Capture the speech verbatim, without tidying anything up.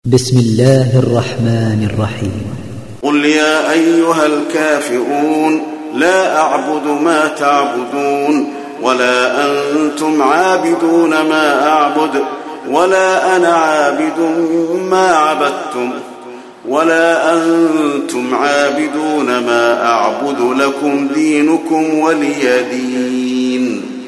بسم الله الرحمن الرحيم. قل يا أيها الكافرون لا أعبد ما تعبدون ولا أنتم عابدون ما أعبد ولا أنا عابد ما عبدتم ولا أنتم عابدون ما أعبد لكم دينكم ولي دين.